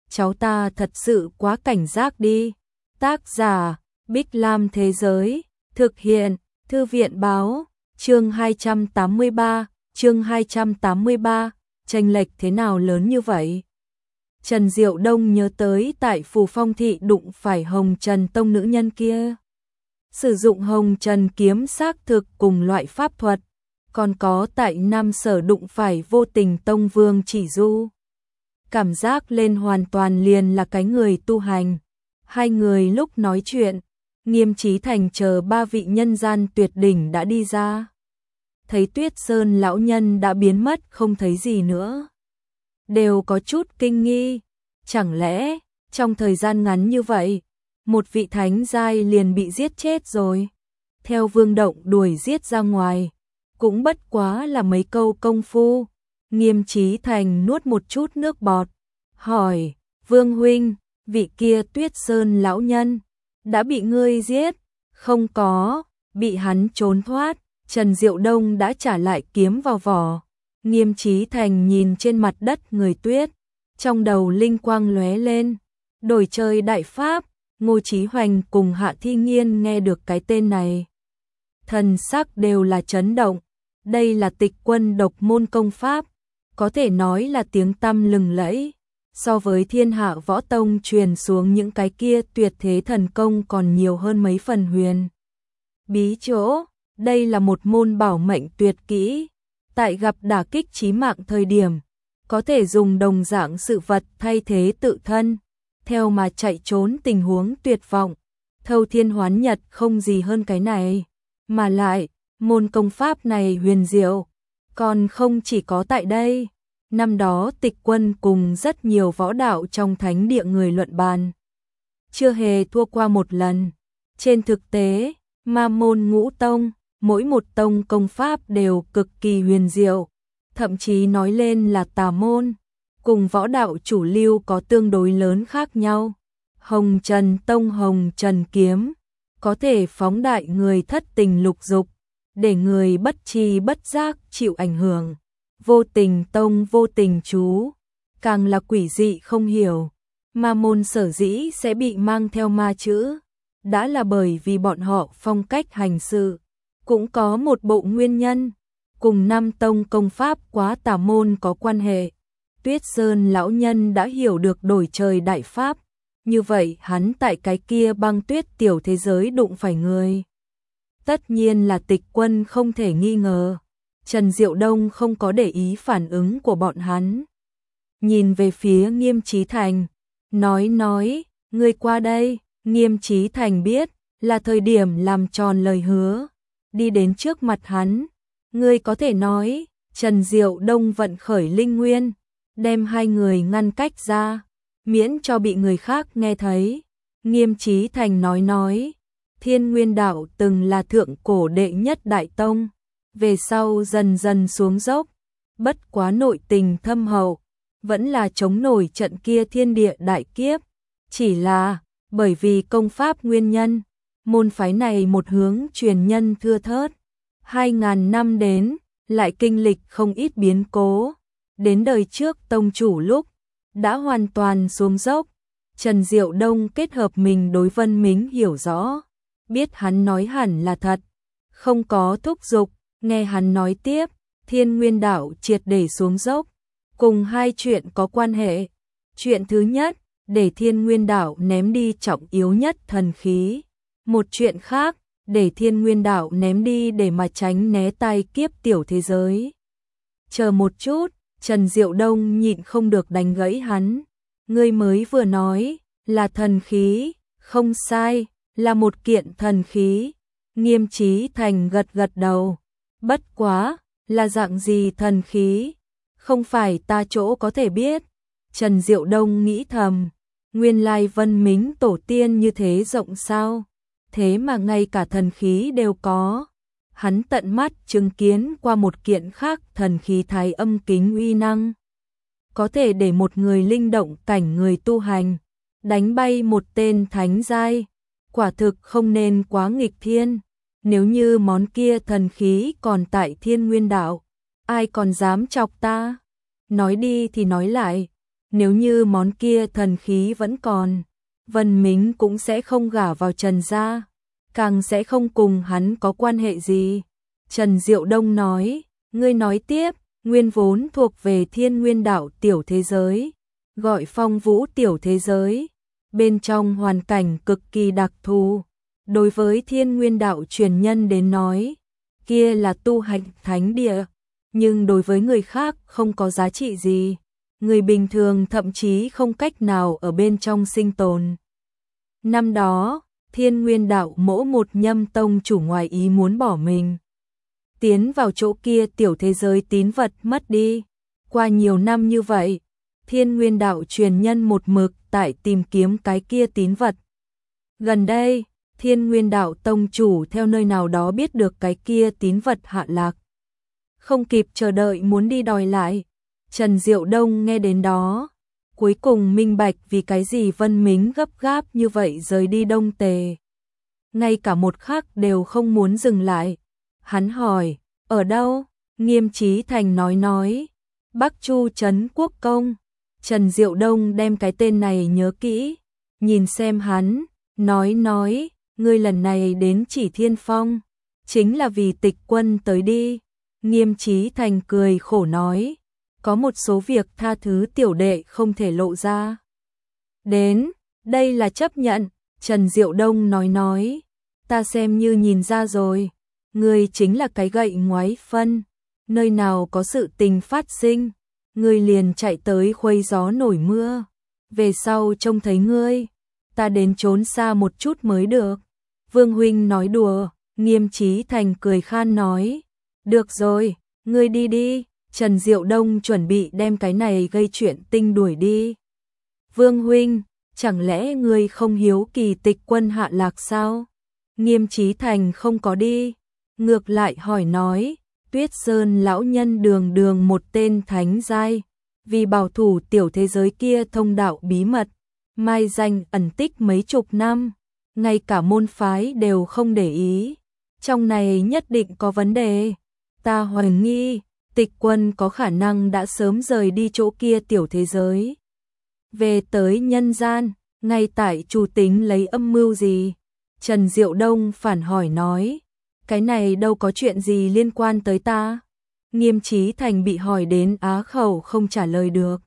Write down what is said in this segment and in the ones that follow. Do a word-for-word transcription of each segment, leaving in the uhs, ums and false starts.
cháu ta thật sự quá cảnh giác đi. Tác giả, Bích Lam Thế Giới, thực hiện, Thư viện Báo, chương hai trăm tám mươi ba, chương hai trăm tám mươi ba, chênh lệch thế nào lớn như vậy? Trần Diệu Đông nhớ tới tại Phù Phong Thị đụng phải Hồng Trần Tông nữ nhân kia. Sử dụng Hồng Trần kiếm xác thực cùng loại pháp thuật, còn có tại Nam Sở đụng phải Vô Tình Tông Vương Chỉ Du. Cảm giác lên hoàn toàn liền là cái người tu hành. Hai người lúc nói chuyện, Nghiêm Chí Thành chờ ba vị nhân gian tuyệt đỉnh đã đi ra. Thấy Tuyết Sơn lão nhân đã biến mất không thấy gì nữa. Đều có chút kinh nghi, chẳng lẽ trong thời gian ngắn như vậy, một vị thánh giai liền bị giết chết rồi. Theo Vương Động đuổi giết ra ngoài, cũng bất quá là mấy câu công phu. Nghiêm Chí Thành nuốt một chút nước bọt, hỏi, Vương huynh, vị kia Tuyết Sơn lão nhân, đã bị ngươi giết? Không có, bị hắn trốn thoát. Trần Diệu Đông đã trả lại kiếm vào vỏ. Nghiêm Chí Thành nhìn trên mặt đất người Tuyết, trong đầu linh quang lóe lên. Đổi trời đại pháp, Ngô Chí Hoành cùng Hạ Thi Nghiên nghe được cái tên này, thần sắc đều là chấn động. Đây là Tịch Quân độc môn công pháp, có thể nói là tiếng tăm lừng lẫy. So với Thiên Hạ Võ Tông truyền xuống những cái kia tuyệt thế thần công còn nhiều hơn mấy phần huyền bí chỗ. Đây là một môn bảo mệnh tuyệt kỹ, tại gặp đả kích chí mạng thời điểm, có thể dùng đồng dạng sự vật thay thế tự thân, theo mà chạy trốn tình huống tuyệt vọng. Thâu thiên hoán nhật không gì hơn cái này, mà lại, môn công pháp này huyền diệu, còn không chỉ có tại đây. Năm đó Tịch Quân cùng rất nhiều võ đạo trong thánh địa người luận bàn, chưa hề thua qua một lần. Trên thực tế, ma môn ngũ tông, mỗi một tông công pháp đều cực kỳ huyền diệu, thậm chí nói lên là tà môn, cùng võ đạo chủ lưu có tương đối lớn khác nhau. Hồng Trần Tông Hồng Trần Kiếm, có thể phóng đại người thất tình lục dục, để người bất tri bất giác chịu ảnh hưởng. Vô Tình Tông Vô Tình Chú, càng là quỷ dị không hiểu. Ma môn sở dĩ sẽ bị mang theo ma chữ, đã là bởi vì bọn họ phong cách hành sự cũng có một bộ nguyên nhân, cùng Nam Tông công pháp quá tà môn có quan hệ. Tuyết Sơn lão nhân đã hiểu được đổi trời đại pháp, như vậy hắn tại cái kia băng tuyết tiểu thế giới đụng phải người, tất nhiên là Tịch Quân không thể nghi ngờ. Trần Diệu Đông không có để ý phản ứng của bọn hắn, nhìn về phía Nghiêm Chí Thành, nói nói, ngươi qua đây. Nghiêm Chí Thành biết là thời điểm làm tròn lời hứa, đi đến trước mặt hắn. Ngươi có thể nói. Trần Diệu Đông vận khởi linh nguyên, đem hai người ngăn cách ra, miễn cho bị người khác nghe thấy. Nghiêm Chí Thành nói nói, Thiên Nguyên Đạo từng là thượng cổ đệ nhất đại tông, về sau dần dần xuống dốc, bất quá nội tình thâm hậu, vẫn là chống nổi trận kia thiên địa đại kiếp. Chỉ là bởi vì công pháp nguyên nhân, môn phái này một hướng truyền nhân thưa thớt, hai ngàn năm đến, lại kinh lịch không ít biến cố. Đến đời trước tông chủ lúc, đã hoàn toàn xuống dốc. Trần Diệu Đông kết hợp mình đối Vân Mính hiểu rõ, biết hắn nói hẳn là thật, không có thúc giục. Nghe hắn nói tiếp, Thiên Nguyên Đạo triệt để xuống dốc, cùng hai chuyện có quan hệ. Chuyện thứ nhất, để Thiên Nguyên Đạo ném đi trọng yếu nhất thần khí. Một chuyện khác, để Thiên Nguyên Đạo ném đi để mà tránh né tai kiếp tiểu thế giới. Chờ một chút, Trần Diệu Đông nhịn không được đánh gãy hắn. Ngươi mới vừa nói, là thần khí, không sai, là một kiện thần khí. Nghiêm Chí Thành gật gật đầu. Bất quá, là dạng gì thần khí? Không phải ta chỗ có thể biết. Trần Diệu Đông nghĩ thầm, nguyên lai Vân Mính tổ tiên như thế rộng sao? Thế mà ngay cả thần khí đều có. Hắn tận mắt chứng kiến qua một kiện khác thần khí Thái Âm Kính uy năng, có thể để một người linh động cảnh người tu hành, đánh bay một tên thánh giai. Quả thực không nên quá nghịch thiên. Nếu như món kia thần khí còn tại Thiên Nguyên Đạo, ai còn dám chọc ta? Nói đi thì nói lại, Nếu như món kia thần khí vẫn còn, Vân Mính cũng sẽ không gả vào Trần gia, càng sẽ không cùng hắn có quan hệ gì. Trần Diệu Đông nói, ngươi nói tiếp, nguyên vốn thuộc về Thiên Nguyên đạo tiểu thế giới, gọi Phong Vũ tiểu thế giới, bên trong hoàn cảnh cực kỳ đặc thù. Đối với Thiên Nguyên đạo truyền nhân đến nói, kia là tu hành thánh địa, nhưng đối với người khác không có giá trị gì. Người bình thường thậm chí không cách nào ở bên trong sinh tồn. Năm đó, Thiên Nguyên đạo mỗ một nhâm tông chủ ngoài ý muốn bỏ mình, tiến vào chỗ kia tiểu thế giới tín vật mất đi. Qua nhiều năm như vậy, Thiên Nguyên đạo truyền nhân một mực tại tìm kiếm cái kia tín vật. Gần đây, Thiên Nguyên đạo tông chủ theo nơi nào đó biết được cái kia tín vật hạ lạc, không kịp chờ đợi muốn đi đòi lại. Trần Diệu Đông nghe đến đó, cuối cùng minh bạch vì cái gì Vân Mính gấp gáp như vậy rời đi Đông Tề. Ngay cả một khắc đều không muốn dừng lại. Hắn hỏi, ở đâu? Nghiêm Chí Thành nói nói, Bắc Chu Trấn Quốc Công. Trần Diệu Đông đem cái tên này nhớ kỹ, nhìn xem hắn, nói nói, ngươi lần này đến Chỉ Thiên Phong, chính là vì Tịch Quân tới đi. Nghiêm Chí Thành cười khổ nói, có một số việc tha thứ tiểu đệ không thể lộ ra. Đến, đây là chấp nhận. Trần Diệu Đông nói nói, ta xem như nhìn ra rồi, ngươi chính là cái gậy ngoái phân, nơi nào có sự tình phát sinh, ngươi liền chạy tới khuấy gió nổi mưa, về sau trông thấy ngươi, ta đến trốn xa một chút mới được. Vương huynh nói đùa. Nghiêm Chí Thành cười khan nói, được rồi, ngươi đi đi. Trần Diệu Đông chuẩn bị đem cái này gây chuyện tinh đuổi đi. Vương huynh, chẳng lẽ ngươi không hiếu kỳ Tịch Quân hạ lạc sao? Nghiêm Chí Thành không có đi, ngược lại hỏi nói, Tuyết Sơn lão nhân đường đường một tên thánh giai, vì bảo thủ tiểu thế giới kia thông đạo bí mật, mai danh ẩn tích mấy chục năm, ngay cả môn phái đều không để ý, trong này nhất định có vấn đề. Ta hoài nghi Tịch Quân có khả năng đã sớm rời đi chỗ kia tiểu thế giới, về tới nhân gian, ngay tại chủ tính lấy âm mưu gì? Trần Diệu Đông phản hỏi nói, cái này đâu có chuyện gì liên quan tới ta. Nghiêm Chí Thành bị hỏi đến á khẩu không trả lời được.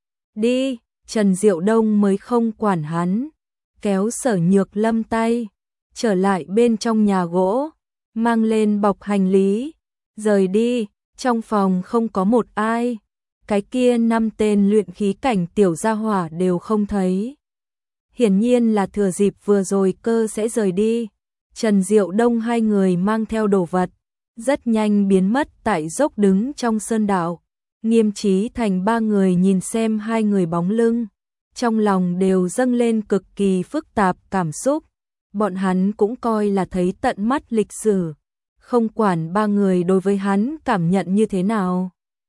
Đi, Trần Diệu Đông mới không quản hắn, kéo Sở Nhược Lâm tay, trở lại bên trong nhà gỗ, mang lên bọc hành lý, rời đi. Trong phòng không có một ai, cái kia năm tên luyện khí cảnh tiểu gia hỏa đều không thấy. Hiển nhiên là thừa dịp vừa rồi cơ sẽ rời đi. Trần Diệu Đông hai người mang theo đồ vật, rất nhanh biến mất tại dốc đứng trong sơn đạo. Nghiêm Chí Thành ba người nhìn xem hai người bóng lưng, trong lòng đều dâng lên cực kỳ phức tạp cảm xúc. Bọn hắn cũng coi là thấy tận mắt lịch sử, không quản ba người đối với hắn cảm nhận như thế nào,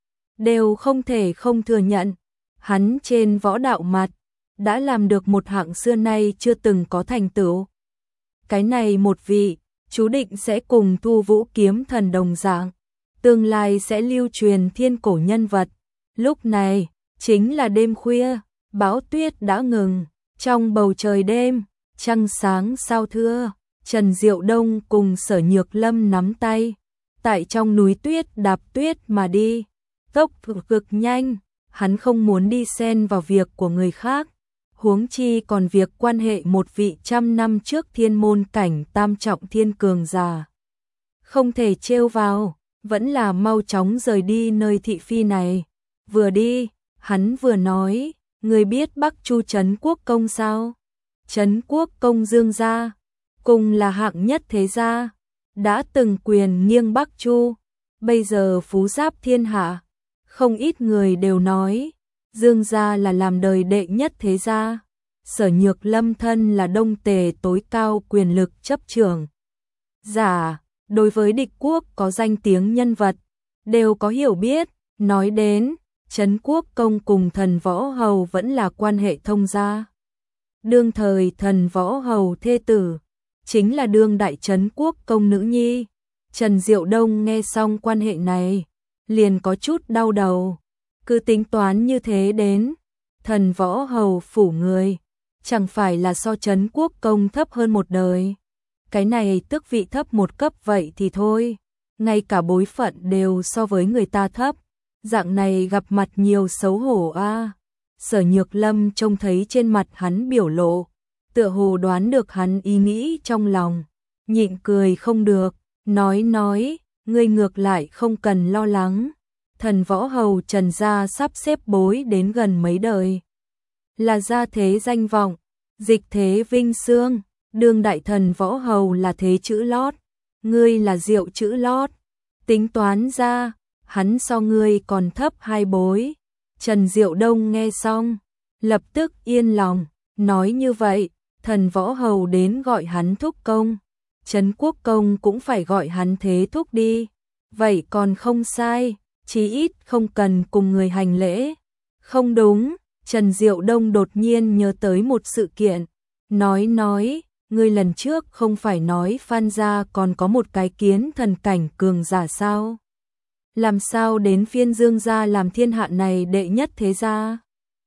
đều không thể không thừa nhận, hắn trên võ đạo mặt đã làm được một hạng xưa nay chưa từng có thành tựu. Cái này một vị, chú định sẽ cùng Thu Vũ kiếm thần đồng dạng, tương lai sẽ lưu truyền thiên cổ nhân vật. Lúc này, chính là đêm khuya, bão tuyết đã ngừng, trong bầu trời đêm, trăng sáng sao thưa. Trần Diệu Đông cùng Sở Nhược Lâm nắm tay, tại trong núi tuyết đạp tuyết mà đi, tốc độ cực nhanh, hắn không muốn đi xen vào việc của người khác, huống chi còn việc quan hệ một vị trăm năm trước thiên môn cảnh tam trọng thiên cường già. Không thể trêu vào, vẫn là mau chóng rời đi nơi thị phi này. Vừa đi, hắn vừa nói, người biết Bắc Chu Trấn Quốc Công sao? Trấn Quốc Công Dương gia, cùng là hạng nhất thế gia, đã từng quyền nghiêng Bắc Chu, bây giờ phú giáp thiên hạ, không ít người đều nói, Dương gia là làm đời đệ nhất thế gia. Sở Nhược Lâm thân là Đông Tề tối cao quyền lực chấp trưởng giả, đối với địch quốc có danh tiếng nhân vật, đều có hiểu biết. Nói đến, Trấn Quốc Công cùng Thần Võ Hầu vẫn là quan hệ thông gia. Đương thời Thần Võ Hầu thê tử, chính là đương đại Trấn Quốc Công nữ nhi. Trần Diệu Đông nghe xong quan hệ này, liền có chút đau đầu. Cứ tính toán như thế đến, thần võ hầu phủ người, chẳng phải là so Trấn Quốc công thấp hơn một đời. Cái này tước vị thấp một cấp vậy thì thôi, ngay cả bối phận đều so với người ta thấp, dạng này gặp mặt nhiều xấu hổ a. À. Sở Nhược Lâm trông thấy trên mặt hắn biểu lộ, tựa hồ đoán được hắn ý nghĩ trong lòng, nhịn cười không được, nói nói, ngươi ngược lại không cần lo lắng, thần võ hầu Trần gia sắp xếp bối đến gần mấy đời, là gia thế danh vọng, dịch thế vinh xương, đương đại thần võ hầu là thế chữ lót, ngươi là diệu chữ lót, tính toán ra, hắn so ngươi còn thấp hai bối. Trần Diệu Đông nghe xong, lập tức yên lòng, nói như vậy, thần võ hầu đến gọi hắn thúc công, Trấn Quốc công cũng phải gọi hắn thế thúc đi, vậy còn không sai, chí ít không cần cùng người hành lễ. Không đúng, Trần Diệu Đông đột nhiên nhớ tới một sự kiện, nói nói, ngươi lần trước không phải nói Phan gia còn có một cái kiến thần cảnh cường giả sao? Làm sao đến phiên Dương gia làm thiên hạ này đệ nhất thế gia?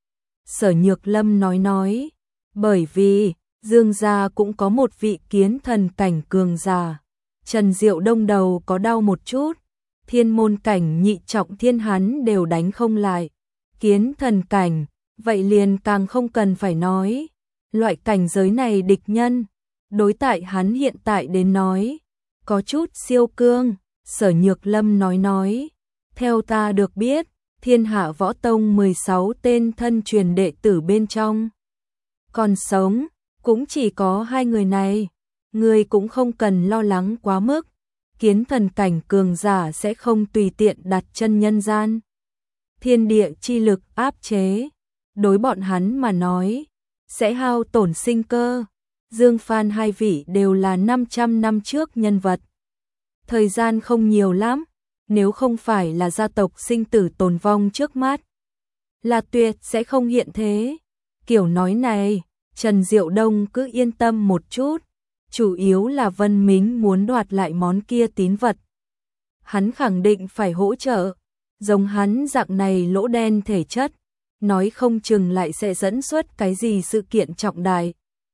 Sở Nhược Lâm nói nói, bởi vì Dương gia cũng có một vị kiến thần cảnh cường giả. Trần Diệu Đông đầu có đau một chút, thiên môn cảnh nhị trọng thiên hắn đều đánh không lại. Kiến thần cảnh, vậy liền càng không cần phải nói. Loại cảnh giới này địch nhân, đối tại hắn hiện tại đến nói, có chút siêu cương. Sở Nhược Lâm nói nói, theo ta được biết, Thiên Hạ Võ Tông mười sáu tên thân truyền đệ tử bên trong, còn sống, cũng chỉ có hai người này, ngươi cũng không cần lo lắng quá mức, kiến thần cảnh cường giả sẽ không tùy tiện đặt chân nhân gian. Thiên địa chi lực áp chế, đối bọn hắn mà nói, sẽ hao tổn sinh cơ. Dương Phan hai vị đều là năm trăm năm trước nhân vật. Thời gian không nhiều lắm, nếu không phải là gia tộc sinh tử tồn vong trước mắt, là tuyệt sẽ không hiện thế. Kiểu nói này, Trần Diệu Đông cứ yên tâm một chút, chủ yếu là Vân Mính muốn đoạt lại món kia tín vật. Hắn khẳng định phải hỗ trợ, giống hắn dạng này lỗ đen thể chất, nói không chừng lại sẽ dẫn xuất cái gì sự kiện trọng đại.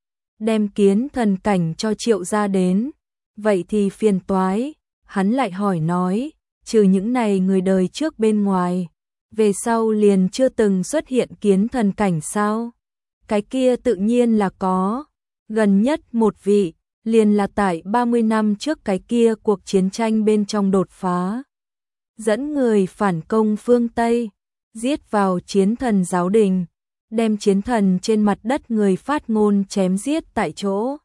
Đem kiến thần cảnh cho Triệu gia đến, vậy thì phiền toái. Hắn lại hỏi nói, trừ những này người đời trước bên ngoài, về sau liền chưa từng xuất hiện kiến thần cảnh sao? Cái kia tự nhiên là có, gần nhất một vị, liền là tại ba mươi năm trước cái kia cuộc chiến tranh bên trong đột phá. Dẫn người phản công phương Tây, giết vào chiến thần giáo đình, đem chiến thần trên mặt đất người phát ngôn chém giết tại chỗ.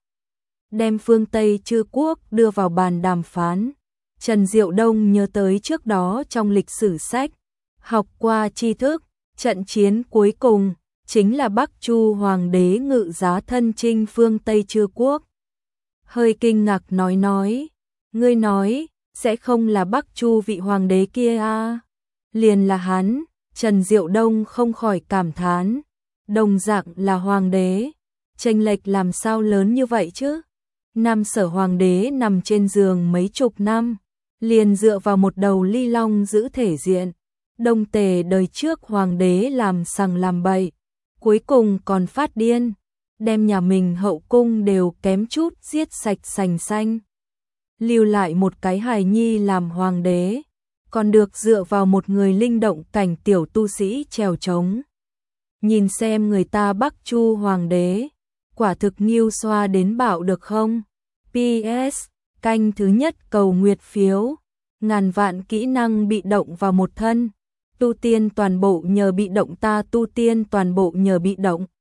Đem phương Tây chư quốc đưa vào bàn đàm phán. Trần Diệu Đông nhớ tới trước đó trong lịch sử sách, học qua tri thức, trận chiến cuối cùng, chính là Bắc Chu Hoàng đế ngự giá thân chinh phương Tây chư quốc. Hơi kinh ngạc nói nói, ngươi nói, sẽ không là Bắc Chu vị hoàng đế kia à? Liền là hắn, Trần Diệu Đông không khỏi cảm thán, đồng dạng là hoàng đế, chênh lệch làm sao lớn như vậy chứ? Nam Sở hoàng đế nằm trên giường mấy chục năm, liền dựa vào một đầu ly long giữ thể diện. Đông Tề đời trước hoàng đế làm sằng làm bậy, cuối cùng còn phát điên, đem nhà mình hậu cung đều kém chút giết sạch sành xanh. Lưu lại một cái hài nhi làm hoàng đế, còn được dựa vào một người linh động cảnh tiểu tu sĩ trèo trống. Nhìn xem người ta Bắc Chu hoàng đế, quả thực nghiêu xoa đến bạo được không? pê ét Canh thứ nhất cầu nguyệt phiếu, ngàn vạn kỹ năng bị động vào một thân, tu tiên toàn bộ nhờ bị động ta tu tiên toàn bộ nhờ bị động.